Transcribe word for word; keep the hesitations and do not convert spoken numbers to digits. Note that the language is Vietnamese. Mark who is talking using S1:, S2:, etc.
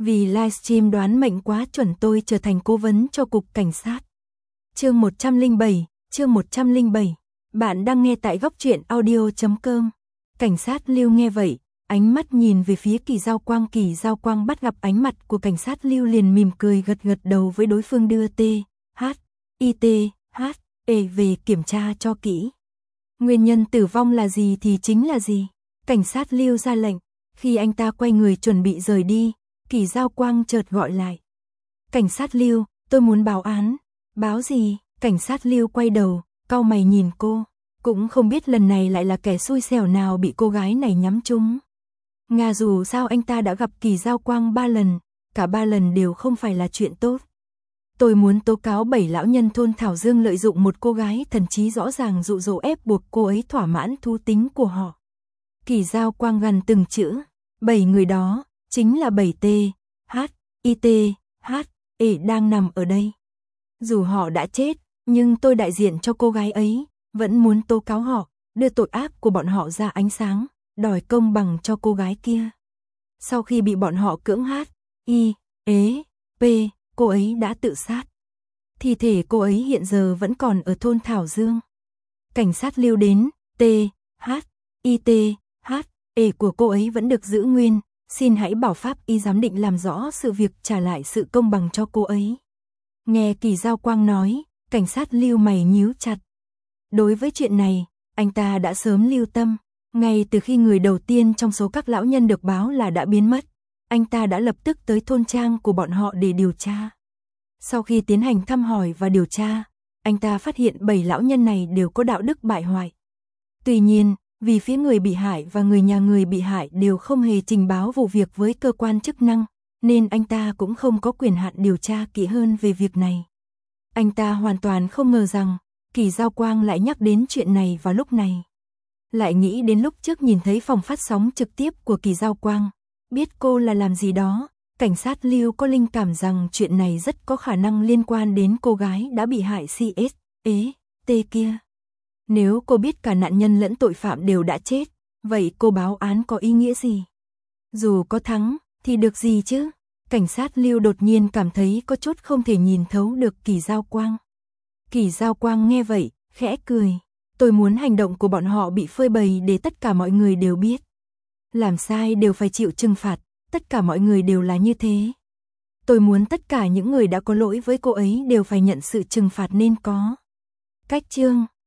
S1: Vì livestream đoán mệnh quá chuẩn tôi trở thành cố vấn cho cục cảnh sát. Chương một trăm lẻ bảy, chương một trăm lẻ bảy. Bạn đang nghe tại góc truyện audio chấm com. Cảnh sát Lưu nghe vậy, ánh mắt nhìn về phía Kỳ Giao Quang. Kỳ Giao Quang bắt gặp ánh mặt của cảnh sát Lưu liền mỉm cười gật gật đầu với đối phương, đưa T, H, I T, H, E về kiểm tra cho kỹ. Nguyên nhân tử vong là gì thì chính là gì. Cảnh sát Lưu ra lệnh. Khi anh ta quay người chuẩn bị rời đi, Kỳ Giao Quang chợt gọi lại. Cảnh sát Lưu, tôi muốn báo án. Báo gì? Cảnh sát Lưu quay đầu, cau mày nhìn cô. Cũng không biết lần này lại là kẻ xui xẻo nào bị cô gái này nhắm trúng. Nga dù sao anh ta đã gặp Kỳ Giao Quang ba lần, cả ba lần đều không phải là chuyện tốt. Tôi muốn tố cáo bảy lão nhân thôn Thảo Dương lợi dụng một cô gái thần trí rõ ràng dụ dỗ ép buộc cô ấy thỏa mãn thú tính của họ. Kỳ Giao Quang gằn từng chữ. Bảy người đó, chính là bảy T, H, I T, H, E đang nằm ở đây. Dù họ đã chết, nhưng tôi đại diện cho cô gái ấy, vẫn muốn tố cáo họ, đưa tội ác của bọn họ ra ánh sáng, đòi công bằng cho cô gái kia. Sau khi bị bọn họ cưỡng H, I, E, P, cô ấy đã tự sát. Thi thể cô ấy hiện giờ vẫn còn ở thôn Thảo Dương. Cảnh sát Lưu đến, T, H, I T, H, E của cô ấy vẫn được giữ nguyên, xin hãy bảo pháp y giám định làm rõ sự việc, trả lại sự công bằng cho cô ấy. Nghe Kỳ Giao Quang nói, cảnh sát Lưu mày nhíu chặt. Đối với chuyện này, anh ta đã sớm lưu tâm, ngay từ khi người đầu tiên trong số các lão nhân được báo là đã biến mất, anh ta đã lập tức tới thôn trang của bọn họ để điều tra. Sau khi tiến hành thăm hỏi và điều tra, anh ta phát hiện bảy lão nhân này đều có đạo đức bại hoại. Tuy nhiên, vì phía người bị hại và người nhà người bị hại đều không hề trình báo vụ việc với cơ quan chức năng, nên anh ta cũng không có quyền hạn điều tra kỹ hơn về việc này. Anh ta hoàn toàn không ngờ rằng Kỳ Giao Quang lại nhắc đến chuyện này vào lúc này. Lại nghĩ đến lúc trước nhìn thấy phòng phát sóng trực tiếp của Kỳ Giao Quang, biết cô là làm gì đó, cảnh sát Lưu có linh cảm rằng chuyện này rất có khả năng liên quan đến cô gái đã bị hại C S, E, T kia. Nếu cô biết cả nạn nhân lẫn tội phạm đều đã chết, vậy cô báo án có ý nghĩa gì? Dù có thắng, thì được gì chứ? Cảnh sát Lưu đột nhiên cảm thấy có chút không thể nhìn thấu được Kỳ Giao Quang. Kỳ Giao Quang nghe vậy, khẽ cười. Tôi muốn hành động của bọn họ bị phơi bày để tất cả mọi người đều biết. Làm sai đều phải chịu trừng phạt, tất cả mọi người đều là như thế. Tôi muốn tất cả những người đã có lỗi với cô ấy đều phải nhận sự trừng phạt nên có. Cách chương